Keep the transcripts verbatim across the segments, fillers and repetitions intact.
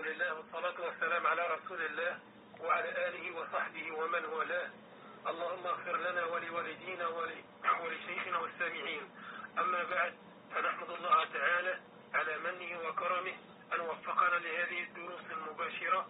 الحمد لله والصلاة والسلام على رسول الله وعلى آله وصحبه ومن والاه. اللهم اغفر لنا ولوالدينا ولشيخنا والسامعين. أما بعد، فنحمد الله تعالى على منه وكرمه أن وفقنا لهذه الدروس المباشرة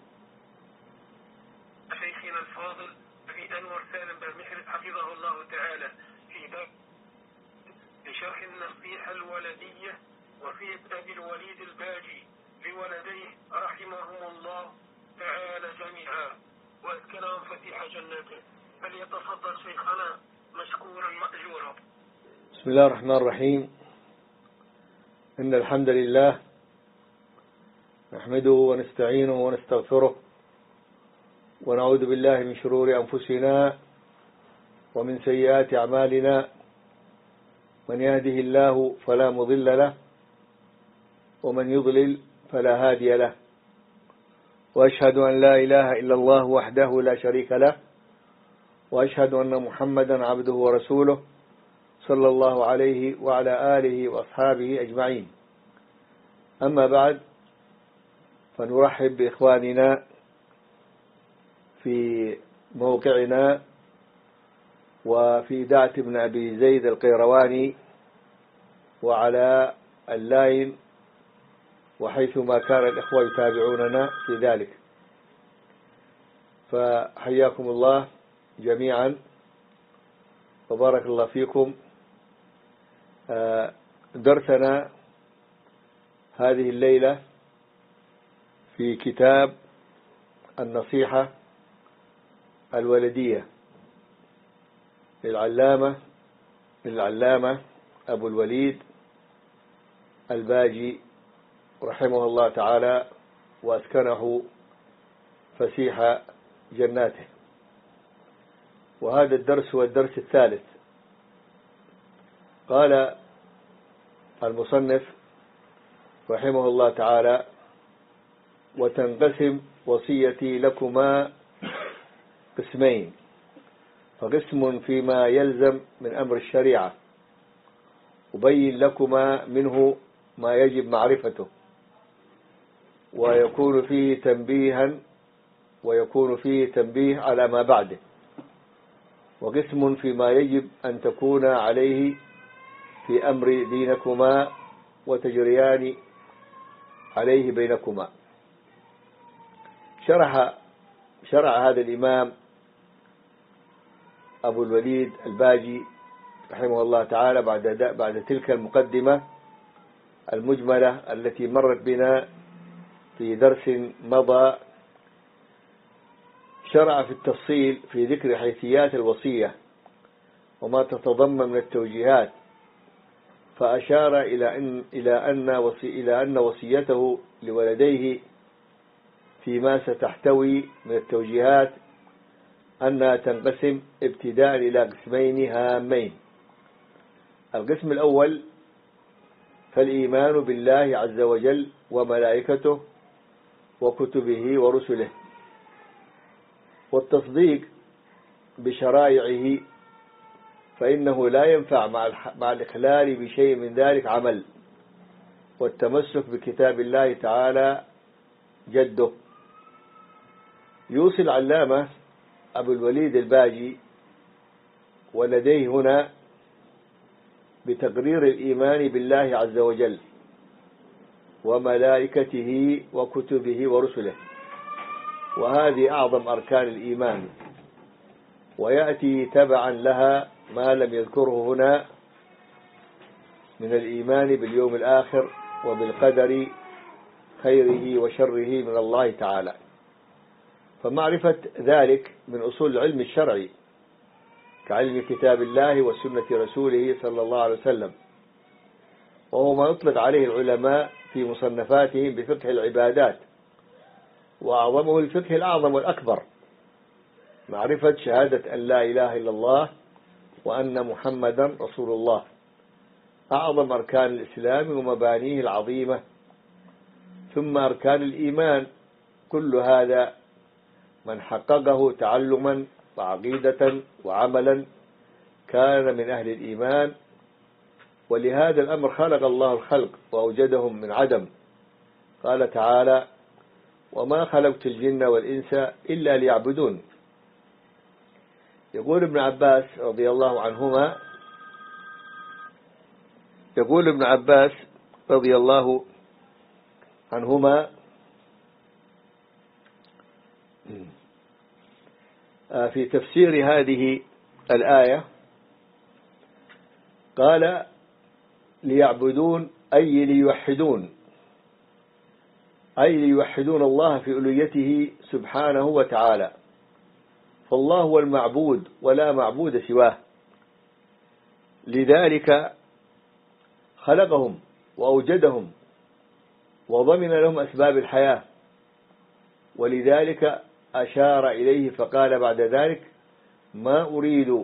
شيخنا الفاضل في أنور سالم بالمحرز حفظه الله تعالى في باب لشرح النصيحة الولدية وصية أبي الوليد الباجي لولديه رحمهم الله تعالى جميعا وأسكنهم فتيح جناته. فليتفضل شيخنا مشكورا مأجورا. بسم الله الرحمن الرحيم. إن الحمد لله نحمده ونستعينه ونستغفره ونعوذ بالله من شرور أنفسنا ومن سيئات أعمالنا. من يهده الله فلا مضل له ومن يضلل فلا هادي له، وأشهد أن لا إله إلا الله وحده لا شريك له، وأشهد أن محمدا عبده ورسوله صلى الله عليه وعلى آله وأصحابه أجمعين. أما بعد، فنرحب بإخواننا في موقعنا وفي دعة ابن أبي زيد القيرواني وعلى اللاين وحيثما كان الإخوة يتابعوننا في ذلك، فحياكم الله جميعا وبارك الله فيكم. درسنا هذه الليلة في كتاب النصيحة الولدية للعلامة للعلامة أبو الوليد الباجي رحمه الله تعالى وأسكنه فسيح جناته. وهذا الدرس هو الدرس الثالث. قال المصنف رحمه الله تعالى: وتنقسم وصيتي لكما قسمين، فقسم فيما يلزم من أمر الشريعة أبين لكما منه ما يجب معرفته ويكون فيه تنبيها ويكون فيه تنبيه على ما بعده، وقسم فيما يجب أن تكون عليه في أمر دينكما وتجريان عليه بينكما. شرح شرع هذا الإمام أبو الوليد الباجي رحمه الله تعالى بعد بعد تلك المقدمة المجملة التي مرت بنا في درس مضى. شرع في التفصيل في ذكر حيثيات الوصية وما تتضمن من التوجيهات، فأشار إلى أن إلى أن وصي إلى أن وصيته لولديه فيما ستحتوي من التوجيهات أنها تنقسم ابتداء إلى قسمين هامين. القسم الأول فالإيمان بالله عز وجل وملائكته وكتبه ورسله، والتصديق بشرائعه، فإنه لا ينفع مع الإخلال بشيء من ذلك عمل، والتمسك بكتاب الله تعالى جده. يوصي العلامة أبو الوليد الباجي ولديه هنا بتقرير الإيمان بالله عز وجل وملائكته وكتبه ورسله، وهذه أعظم أركان الإيمان، ويأتي تبعا لها ما لم يذكره هنا من الإيمان باليوم الآخر وبالقدر خيره وشره من الله تعالى. فمعرفة ذلك من أصول العلم الشرعي كعلم كتاب الله وسنة رسوله صلى الله عليه وسلم، وهو ما يطلق عليه العلماء في مصنفاتهم بفقه العبادات، وأعظمه الفقه الأعظم والأكبر معرفة شهادة أن لا إله إلا الله وأن محمدا رسول الله، أعظم أركان الإسلام ومبانيه العظيمة، ثم أركان الإيمان. كل هذا من حققه تعلما وعقيدة وعملا كان من أهل الإيمان. ولهذا الأمر خلق الله الخلق وأوجدهم من عدم. قال تعالى: وما خلقت الجن والإنس إلا ليعبدون. يقول ابن عباس رضي الله عنهما يقول ابن عباس رضي الله عنهما في تفسير هذه الآية قال ليعبدون أي ليوحدون، أي ليوحدون الله في ألوهيته سبحانه وتعالى، فالله هو المعبود ولا معبود سواه، لذلك خلقهم وأوجدهم وضمن لهم أسباب الحياة، ولذلك أشار إليه فقال بعد ذلك ما أريد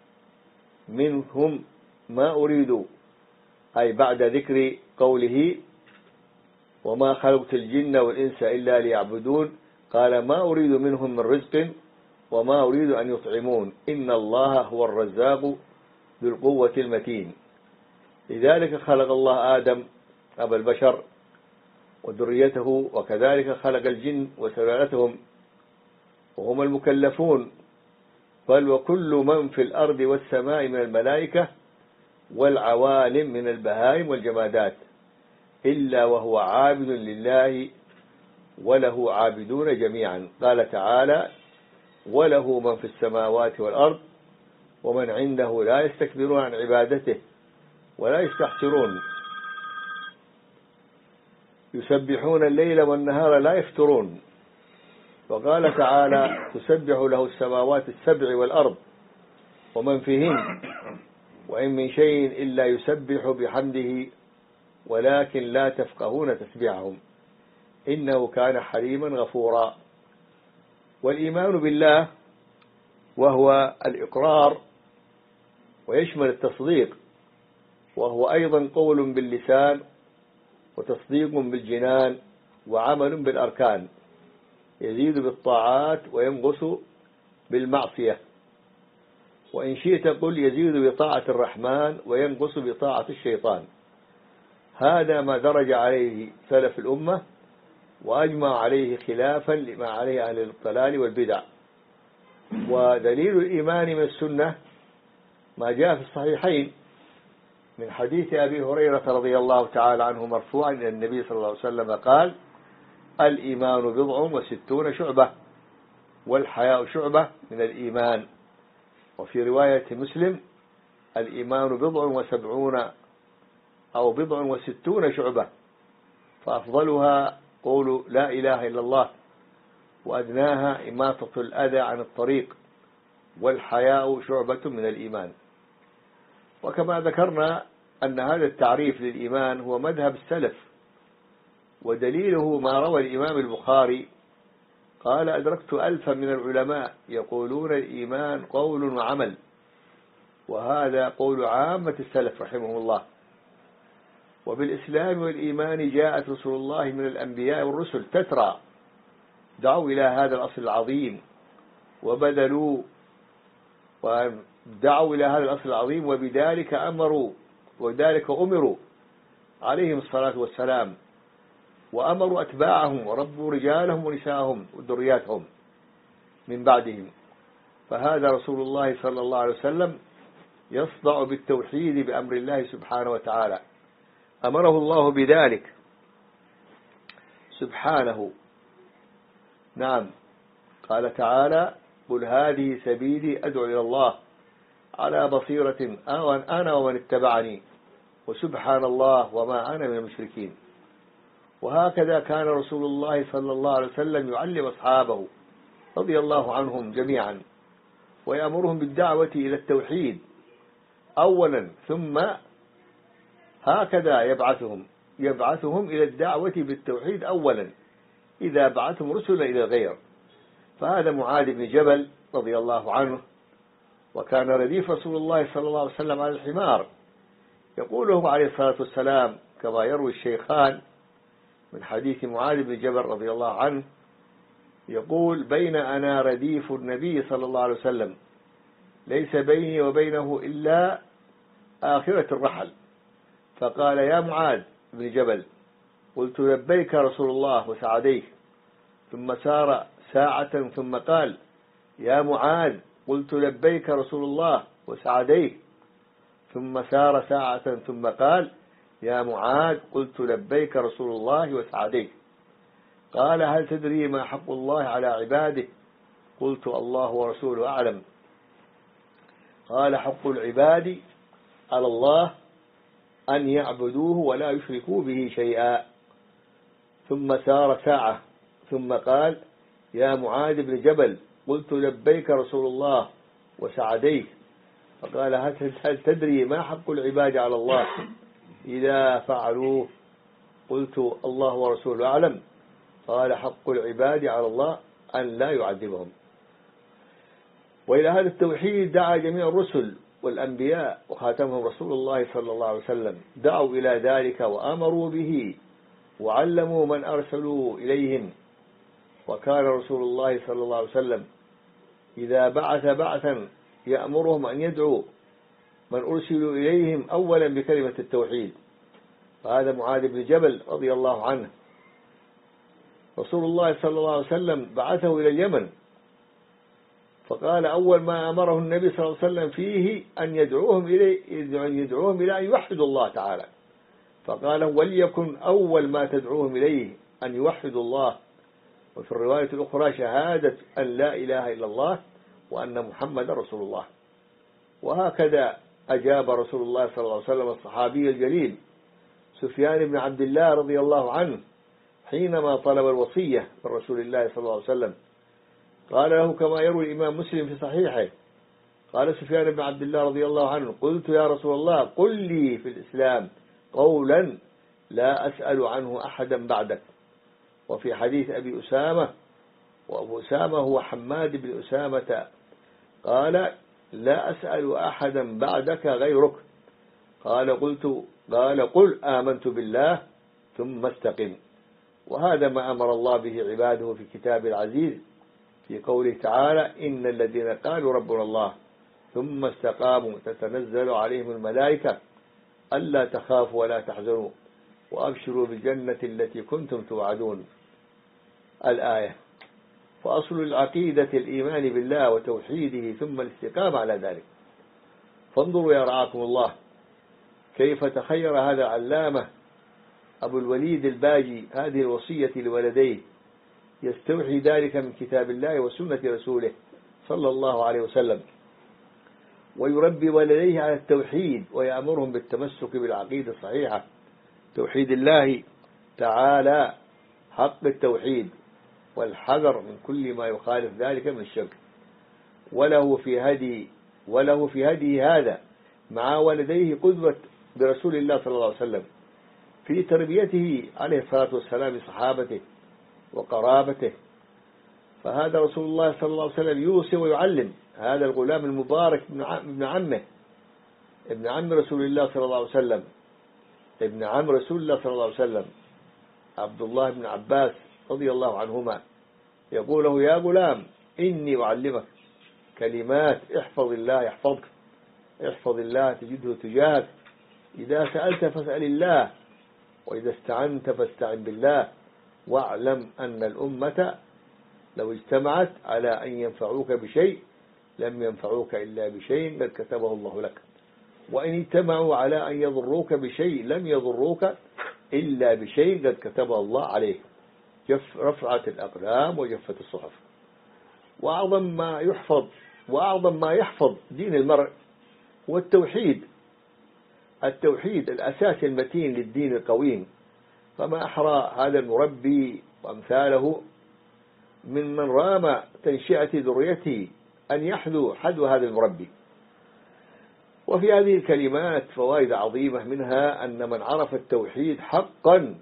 منهم ما أريد، أي بعد ذكر قوله وما خلقت الجن والإنس إلا ليعبدون، قال ما أريد منهم من رزق وما أريد أن يطعمون إن الله هو الرزاق ذو القوة المتين. لذلك خلق الله آدم أبا البشر وذريته، وكذلك خلق الجن وسلالتهم وهم المكلفون، بل وكل من في الأرض والسماء من الملائكة والعوالم من البهائم والجمادات، إلا وهو عابد لله وله عابدون جميعا. قال تعالى وله من في السماوات والأرض ومن عنده لا يستكبرون عن عبادته ولا يستحسرون يسبحون الليل والنهار لا يفترون. وقال تعالى تسبح له السماوات السبع والأرض ومن فيهن وإن من شيء إلا يسبح بحمده ولكن لا تفقهون تسبيحهم إنه كان حليما غفورا. والإيمان بالله وهو الإقرار ويشمل التصديق، وهو أيضا قول باللسان وتصديق بالجنان وعمل بالأركان، يزيد بالطاعات وينقص بالمعصية، وإن شئت قل يزيد بطاعة الرحمن وينقص بطاعة الشيطان. هذا ما درج عليه سلف الأمة وأجمع عليه خلافا لما عليه أهل الضلال والبدع. ودليل الإيمان من السنة ما جاء في الصحيحين من حديث أبي هريرة رضي الله تعالى عنه مرفوعا إلى النبي صلى الله عليه وسلم قال الإيمان بضع وستون شعبة والحياء شعبة من الإيمان. وفي رواية مسلم الإيمان بضع وسبعون أو بضع وستون شعبة، فأفضلها قول لا إله إلا الله، وأدناها إماطة الأذى عن الطريق، والحياء شعبة من الإيمان. وكما ذكرنا أن هذا التعريف للإيمان هو مذهب السلف، ودليله ما روى الإمام البخاري قال أدركت ألفا من العلماء يقولون الإيمان قول وعمل، وهذا قول عامة السلف رحمه الله. وبالإسلام والإيمان جاءت رسول الله من الأنبياء والرسل تترى، دعوا إلى هذا الأصل العظيم وبذلوا ودعوا إلى هذا الأصل العظيم، وبذلك أمروا وذلك أمروا عليهم الصلاة والسلام، وأمروا أتباعهم وربوا رجالهم ونساءهم وذرياتهم من بعدهم. فهذا رسول الله صلى الله عليه وسلم يصدع بالتوحيد بأمر الله سبحانه وتعالى، أمره الله بذلك سبحانه. نعم، قال تعالى قل هذه سبيلي أدعو إلى الله على بصيرة أنا ومن اتبعني وسبحان الله وما أنا من المشركين. وهكذا كان رسول الله صلى الله عليه وسلم يعلم أصحابه رضي الله عنهم جميعا، ويأمرهم بالدعوة إلى التوحيد أولا، ثم هكذا يبعثهم يبعثهم إلى الدعوة بالتوحيد أولا إذا بعثهم رسلا إلى الغير. فهذا معاذ بن جبل رضي الله عنه، وكان رديف رسول الله صلى الله عليه وسلم على الحمار، يقوله عليه الصلاة والسلام كما يروي الشيخان من حديث معاذ بن جبل رضي الله عنه، يقول بين أنا رديف النبي صلى الله عليه وسلم ليس بيني وبينه إلا آخرة الرحل، فقال يا معاذ بن جبل قلت لبيك رسول الله وسعديك، ثم سار ساعة ثم قال يا معاذ قلت لبيك رسول الله وسعديك ثم سار ساعة ثم قال يا معاذ قلت لبيك رسول الله وسعديك قال هل تدري ما حق الله على عباده قلت الله ورسوله أعلم قال حق العباد على الله أن يعبدوه ولا يشركوا به شيئا ثم سار ساعة ثم قال يا معاذ بن جبل قلت لبيك رسول الله وسعديك فقال هل تدري ما حق العباد على الله إذا فعلوه قلت الله ورسوله أعلم قال حق العباد على الله أن لا يعذبهم. وإلى هذا التوحيد دعا جميع الرسل والأنبياء وخاتمهم رسول الله صلى الله عليه وسلم دعوا إلى ذلك وأمروا به وعلموا من أرسلوا إليهم. وكان رسول الله صلى الله عليه وسلم إذا بعث بعثا يأمرهم أن يدعوا من أرسلوا إليهم أولا بكلمة التوحيد. فهذا معاذ بن جبل رضي الله عنه رسول الله صلى الله عليه وسلم بعثه إلى اليمن فقال أول ما أمره النبي صلى الله عليه وسلم فيه أن يدعوهم إليه أن يدعوهم إلى أن يوحدوا الله تعالى فقال وليكن أول ما تدعوهم إليه أن يوحدوا الله. وفي الرواية الأخرى شهادة أن لا إله إلا الله وأن محمد رسول الله. وهكذا أجاب رسول الله صلى الله عليه وسلم الصحابي الجليل سفيان بن عبد الله رضي الله عنه حينما طلب الوصية من رسول الله صلى الله عليه وسلم قال له كما يروي الإمام مسلم في صحيحه قال سفيان بن عبد الله رضي الله عنه قلت يا رسول الله قل لي في الإسلام قولا لا أسأل عنه أحدا بعدك. وفي حديث أبي أسامة وأبو أسامة هو حماد بن أسامة قال لا أسأل أحدا بعدك غيرك قال قلت قال قل آمنت بالله ثم استقم. وهذا ما أمر الله به عباده في كتاب العزيز في قوله تعالى إن الذين قالوا ربنا الله ثم استقاموا تتنزل عليهم الملائكة ألا تخافوا ولا تحزنوا وأبشروا بالجنة التي كنتم توعدون الآية. فأصل العقيدة الإيمان بالله وتوحيده ثم الاستقامة على ذلك. فانظروا يا رعاكم الله كيف تخير هذا العلامة أبو الوليد الباجي هذه الوصية لولديه يستوحي ذلك من كتاب الله وسنة رسوله صلى الله عليه وسلم ويربي ولديه على التوحيد ويأمرهم بالتمسك بالعقيدة الصحيحة توحيد الله تعالى حق التوحيد والحذر من كل ما يخالف ذلك من الشرك. وله في هدي وله في هديه هذا مع ولديه قدوة برسول الله صلى الله عليه وسلم في تربيته عليه الصلاة والسلام لصحابته وقرابته. فهذا رسول الله صلى الله عليه وسلم يوصي ويعلم هذا الغلام المبارك ابن عمه ابن عم رسول الله صلى الله عليه وسلم ابن عم رسول الله صلى الله عليه وسلم عبد الله بن عباس رضي الله عنهما يقول له يا غلام إني أعلمك كلمات احفظ الله يحفظك احفظ الله تجده تجاهك إذا سألت فاسأل الله وإذا استعنت فاستعن بالله واعلم أن الأمة لو اجتمعت على أن ينفعوك بشيء لم ينفعوك إلا بشيء قد كتبه الله لك وإن اجتمعوا على أن يضروك بشيء لم يضروك إلا بشيء قد كتبه الله عليك. جف رفعت الأقلام وجفت الصحف. وأعظم ما يحفظ وأعظم ما يحفظ دين المرء هو التوحيد التوحيد الأساس المتين للدين القويم. فما أحرى هذا المربي وأمثاله من من رام تنشئة ذريته أن يحذو حذو هذا المربي. وفي هذه الكلمات فوائد عظيمة منها أن من عرف التوحيد حقا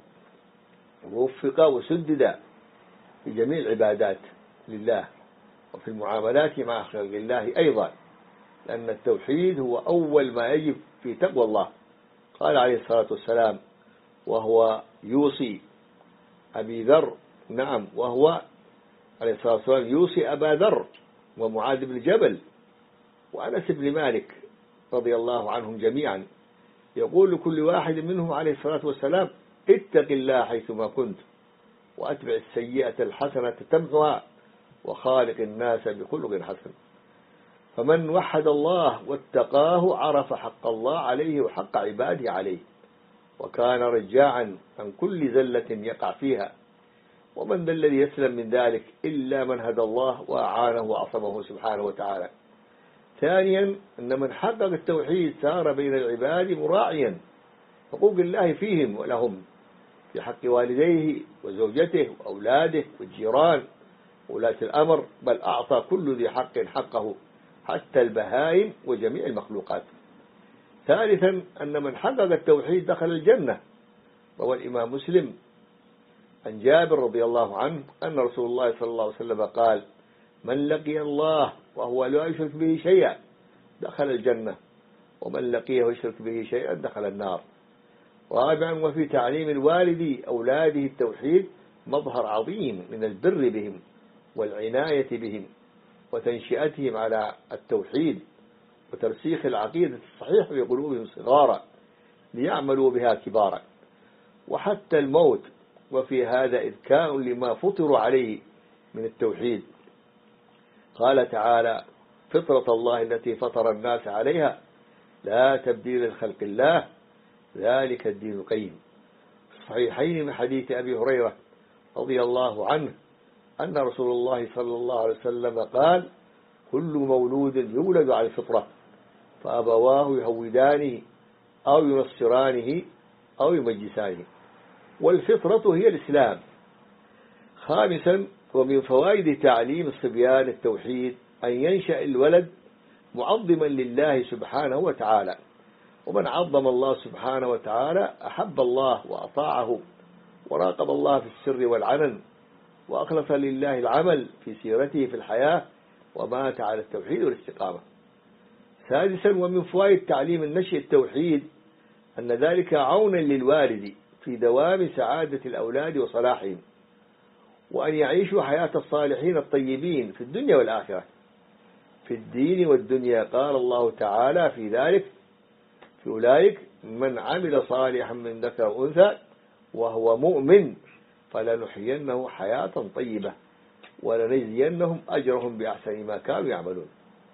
ووفق وسدد في جميع العبادات لله وفي المعاملات مع خلق الله أيضا لأن التوحيد هو أول ما يجب في تقوى الله. قال عليه الصلاة والسلام وهو يوصي أبي ذر نعم وهو عليه الصلاة والسلام يوصي أبا ذر ومعاذ بن جبل وأنس بن مالك رضي الله عنهم جميعا يقول لكل واحد منهم عليه الصلاة والسلام اتق الله حيثما كنت وأتبع السيئة الحسنة تمحها وخالق الناس بخلق حسن. فمن وحد الله واتقاه عرف حق الله عليه وحق عباده عليه، وكان رجاعا عن كل زلة يقع فيها. ومن ذا الذي يسلم من ذلك إلا من هدى الله وأعانه وعصمه سبحانه وتعالى. ثانيا أن من حقق التوحيد سار بين العباد مراعيا حقوق الله فيهم ولهم، في حق والديه وزوجته وأولاده والجيران وولاة الأمر، بل أعطى كل ذي حق حقه حتى البهائم وجميع المخلوقات. ثالثا أن من حقق التوحيد دخل الجنة. روى الإمام مسلم عن جابر رضي الله عنه أن رسول الله صلى الله عليه وسلم قال: من لقي الله وهو لا يشرك به شيئا دخل الجنة، ومن لقيه ويشرك به شيئا دخل النار. رابعا وفي تعليم الوالد أولاده التوحيد مظهر عظيم من البر بهم والعناية بهم وتنشئتهم على التوحيد وترسيخ العقيدة الصحيحة في قلوبهم صغارا ليعملوا بها كبارا. وحتى الموت وفي هذا إذكاء لما فطروا عليه من التوحيد. قال تعالى: فطرة الله التي فطر الناس عليها لا تبديل لخلق الله ذلك الدين القيم. في الصحيحين من حديث أبي هريرة رضي الله عنه أن رسول الله صلى الله عليه وسلم قال: كل مولود يولد على الفطرة فأبواه يهودانه أو ينصرانه أو يمجسانه، والفطرة هي الإسلام. خامسا ومن فوائد تعليم الصبيان التوحيد أن ينشأ الولد معظما لله سبحانه وتعالى، ومن عظم الله سبحانه وتعالى أحب الله وأطاعه وراقب الله في السر والعلن وأخلص لله العمل في سيرته في الحياة ومات على التوحيد والاستقامة. سادسا ومن فوائد تعليم النشء التوحيد أن ذلك عونا للوالد في دوام سعادة الأولاد وصلاحهم، وأن يعيشوا حياة الصالحين الطيبين في الدنيا والآخرة في الدين والدنيا. قال الله تعالى في ذلك: في أولئك من عمل صالحا من ذكر وأنثى وهو مؤمن فلنحيينه حياة طيبة ولنجزينهم أجرهم بأحسن ما كانوا يعملون.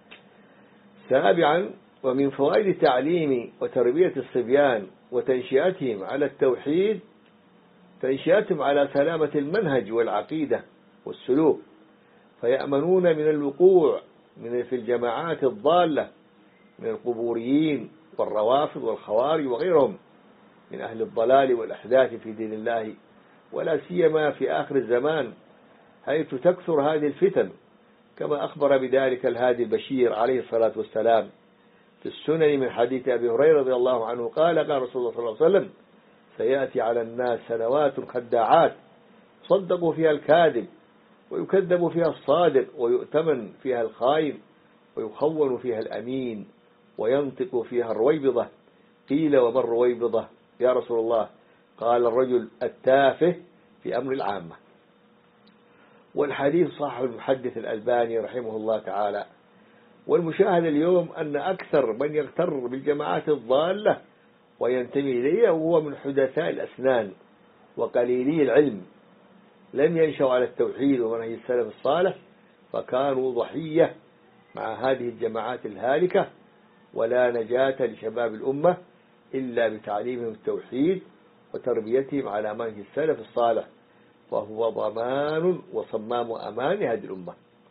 سابعا ومن فوائد تعليم وتربية الصبيان وتنشئتهم على التوحيد تنشئتهم على سلامة المنهج والعقيدة والسلوك، فيأمنون من الوقوع من في الجماعات الضالة من القبوريين والروافض والخوارج وغيرهم من أهل الضلال والأحداث في دين الله، ولا سيما في آخر الزمان حيث تكثر هذه الفتن، كما أخبر بذلك الهادي البشير عليه الصلاة والسلام في السنن من حديث أبي هريرة رضي الله عنه قال: قال رسول الله صلى الله عليه وسلم: سيأتي على الناس سنوات خداعات صدقوا فيها الكاذب ويكذب فيها الصادق ويؤتمن فيها الخائن ويخون فيها الأمين وينطق فيها الرويبضة. قيل: وما الرويبضة يا رسول الله؟ قال: الرجل التافه في أمر العامة. والحديث صح المحدث الألباني رحمه الله تعالى. والمشاهد اليوم أن أكثر من يغتر بالجماعات الضالة وينتمي إليها وهو من حدثاء الأسنان وقليلي العلم، لم ينشأوا على التوحيد ومنهج السلف الصالح، فكانوا ضحية مع هذه الجماعات الهالكة. ولا نجاة لشباب الأمة إلا بتعليمهم التوحيد وتربيتهم على منهج السلف الصالح، وهو ضمان وصمام أمان هذه الأمة.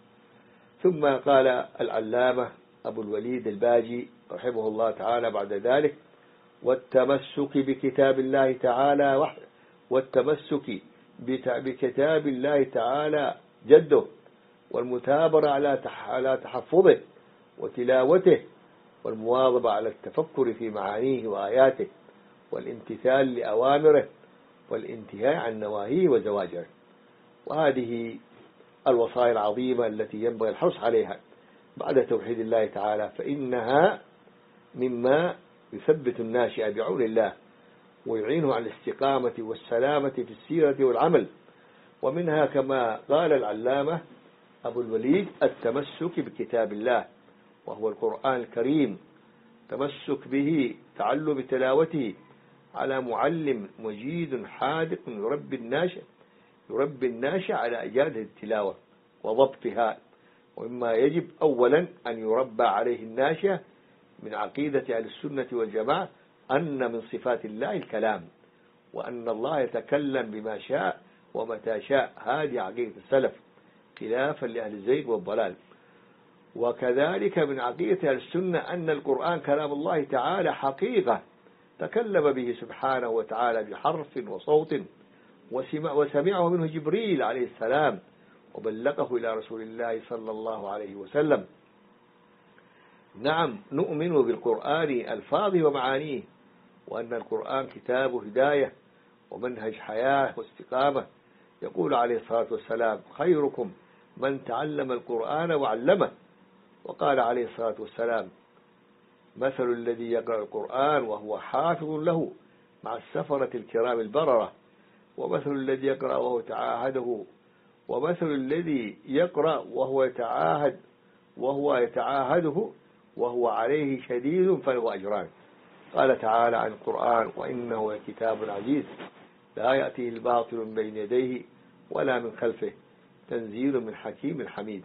ثم قال العلامة أبو الوليد الباجي رحمه الله تعالى بعد ذلك: والتمسك بكتاب الله تعالى وحده والتمسك بكتاب الله تعالى جده، والمثابرة على تحفظه وتلاوته، والمواظبة على التفكر في معانيه وآياته، والامتثال لأوامره والانتهاء عن نواهيه وزواجره. وهذه الوصايا العظيمة التي ينبغي الحرص عليها بعد توحيد الله تعالى، فإنها مما يثبت الناشئ بعون الله ويعينه على الاستقامة والسلامة في السيرة والعمل. ومنها كما قال العلامة أبو الوليد: التمسك بكتاب الله وهو القرآن الكريم، تمسك به تعلم بتلاوته على معلم مجيد حاذق يربي الناشئ يربي الناشئ على إجادة التلاوة وضبطها. ومما يجب أولا أن يربى عليه الناشئ من عقيدة أهل السنة والجماعة أن من صفات الله الكلام، وأن الله يتكلم بما شاء ومتى شاء. هذه عقيدة السلف خلافا لأهل الزيغ والضلال. وكذلك من عقيدة أهل السنة أن القرآن كلام الله تعالى حقيقة تكلم به سبحانه وتعالى بحرف وصوت، وسمعه منه جبريل عليه السلام وبلغه إلى رسول الله صلى الله عليه وسلم. نعم، نؤمن بالقرآن ألفاظه ومعانيه، وأن القرآن كتاب هداية ومنهج حياة واستقامة. يقول عليه الصلاة والسلام: خيركم من تعلم القرآن وعلمه. وقال عليه الصلاة والسلام: مثل الذي يقرأ القرآن وهو حافظ له مع السفرة الكرام البررة، ومثل الذي يقرأ وهو يتعاهده ومثل الذي يقرأ وهو يتعاهد وهو يتعاهده وهو عليه شديد فله أجران. قال تعالى عن القرآن: وإنه لكتاب عزيز لا يأتيه الباطل من بين يديه ولا من خلفه تنزيل من حكيم حميد.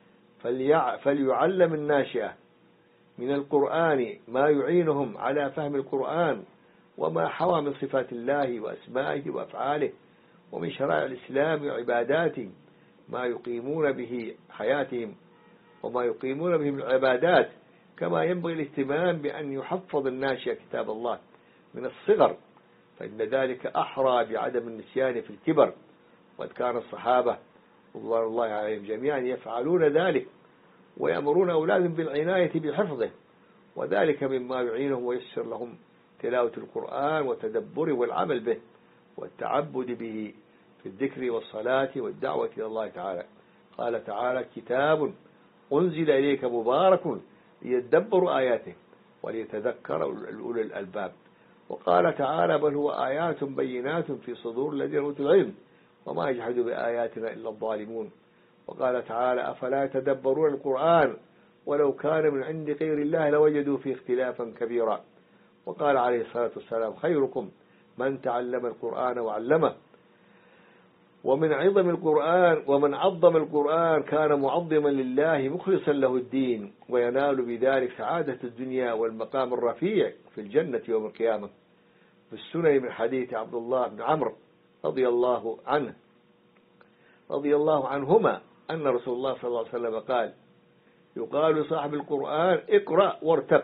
فليعلم الناشئة من القرآن ما يعينهم على فهم القرآن وما حوى من صفات الله وأسمائه وأفعاله ومن شرائع الإسلام وعباداته، ما يقيمون به حياتهم وما يقيمون به من العبادات. كما ينبغي الاهتمام بأن يحفظ الناشئ كتاب الله من الصغر، فإن ذلك أحرى بعدم النسيان في الكبر. وقد كان الصحابة رضوان الله عليهم جميعا يفعلون ذلك ويأمرون أولادهم بالعناية بحفظه، وذلك مما يعينهم ويسر لهم تلاوة القرآن وتدبره والعمل به والتعبد به في الذكر والصلاة والدعوة إلى الله تعالى. قال تعالى: كتاب أنزل إليك مبارك ليدبروا آياته وليتذكر أولو الألباب. وقال تعالى: بل هو آيات بينات في صدور الذين أوتوا العلم وما يجحد بآياتنا إلا الظالمون. وقال تعالى: أفلا يتدبرون القرآن ولو كان من عند غير الله لوجدوا فيه اختلافا كبيرا. وقال عليه الصلاة والسلام: خيركم من تعلم القرآن وعلمه. ومن عظم القرآن ومن عظم القرآن كان معظما لله مخلصا له الدين، وينال بذلك سعادة الدنيا والمقام الرفيع في الجنة يوم القيامة. في السنن من حديث عبد الله بن عمرو رضي الله عنه رضي الله عنهما أن رسول الله صلى الله عليه وسلم قال: يقال لصاحب القرآن: اقرأ وارتق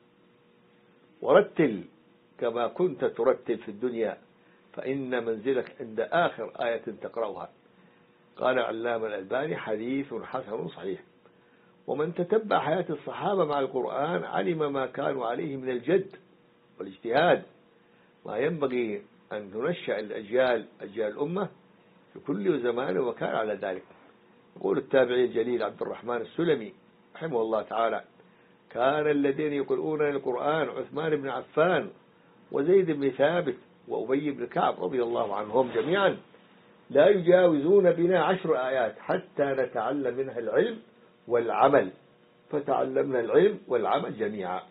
ورتل كما كنت ترتل في الدنيا، فإن منزلك عند آخر آية تقرأها. قال علامة الألباني: حديث حسن صحيح. ومن تتبع حياة الصحابة مع القرآن علم ما كانوا عليه من الجد والاجتهاد، ما ينبغي أن تنشأ الأجيال أجيال الأمة في كل زمان وكان على ذلك. يقول التابعي الجليل عبد الرحمن السلمي رحمه الله تعالى: كان الذين يقرؤون القرآن عثمان بن عفان وزيد بن ثابت وأبي بن كعب رضي الله عنهم جميعا لا يجاوزون بنا عشر آيات حتى نتعلم منها العلم والعمل، فتعلمنا العلم والعمل جميعا.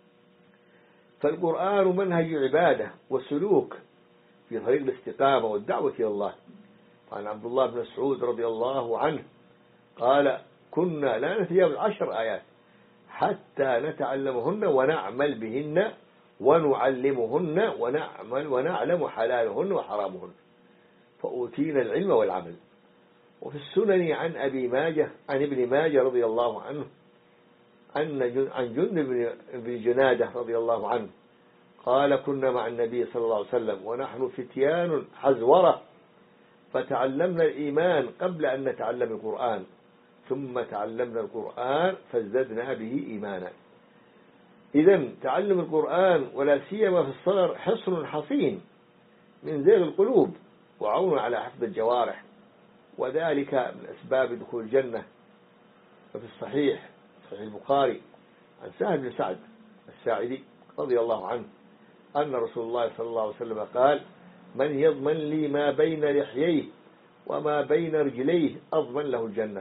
فالقرآن منهج عبادة وسلوك في طريق الاستقامة والدعوة إلى الله. عن عبد الله بن مسعود رضي الله عنه قال: كنا لا نتجاوز عشر آيات حتى نتعلمهن ونعمل بهن ونعلمهن ونعمل ونعلم حلالهن وحرامهن، فأوتينا العلم والعمل. وفي السنن عن أبي ماجه عن ابن ماجه رضي الله عنه أن عن جند بن جنادة رضي الله عنه قال: كنا مع النبي صلى الله عليه وسلم ونحن فتيان حزورة، فتعلمنا الإيمان قبل أن نتعلم القرآن، ثم تعلمنا القرآن فازددنا به إيمانا. إذن تعلم القرآن ولا سيما في الصغر حصن حصين من زيغ القلوب وعون على حفظ الجوارح، وذلك من أسباب دخول الجنة. ففي الصحيح صحيح البخاري عن سهل بن سعد الساعدي رضي الله عنه أن رسول الله صلى الله عليه وسلم قال: من يضمن لي ما بين لحييه وما بين رجليه أضمن له الجنة.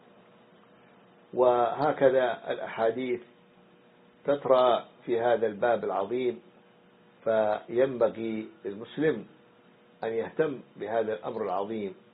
وهكذا الأحاديث تترى في هذا الباب العظيم، فينبغي للمسلم أن يهتم بهذا الأمر العظيم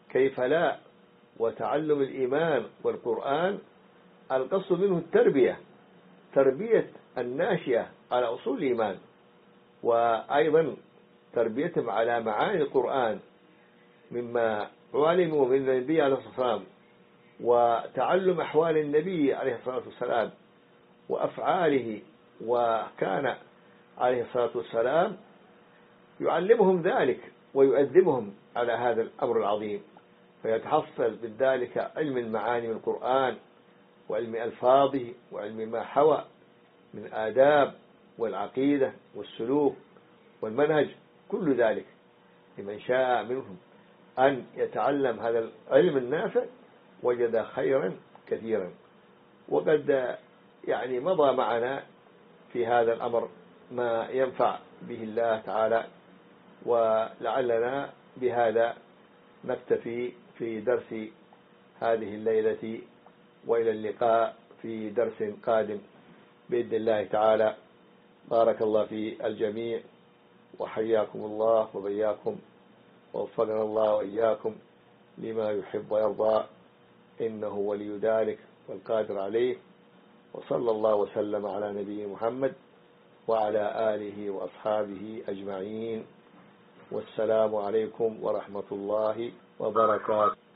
كيف لا؟ وتعلم الإيمان والقرآن القصد منه التربية، تربية الناشئة على أصول الإيمان، وأيضا تربيتهم على معاني القرآن مما علموا من النبي عليه الصلاة والسلام، وتعلم أحوال النبي عليه الصلاة والسلام وأفعاله، وكان عليه الصلاة والسلام يعلمهم ذلك ويؤدبهم على هذا الأمر العظيم، فيتحصل بذلك علم المعاني من القرآن وعلم ألفاظه وعلم ما حوى من آداب والعقيدة والسلوك والمنهج، كل ذلك لمن شاء منهم أن يتعلم هذا العلم النافع وجد خيرا كثيرا. وقد يعني مضى معنا في هذا الأمر ما ينفع به الله تعالى، ولعلنا بهذا نكتفي في درس هذه الليلة، وإلى اللقاء في درس قادم بإذن الله تعالى. بارك الله في الجميع، وحياكم الله وبياكم، ووفقنا الله وإياكم لما يحب ويرضى، إنه ولي ذلك والقادر عليه. وصلى الله وسلم على نبي محمد وعلى آله وأصحابه أجمعين، والسلام عليكم ورحمة الله وبركاته.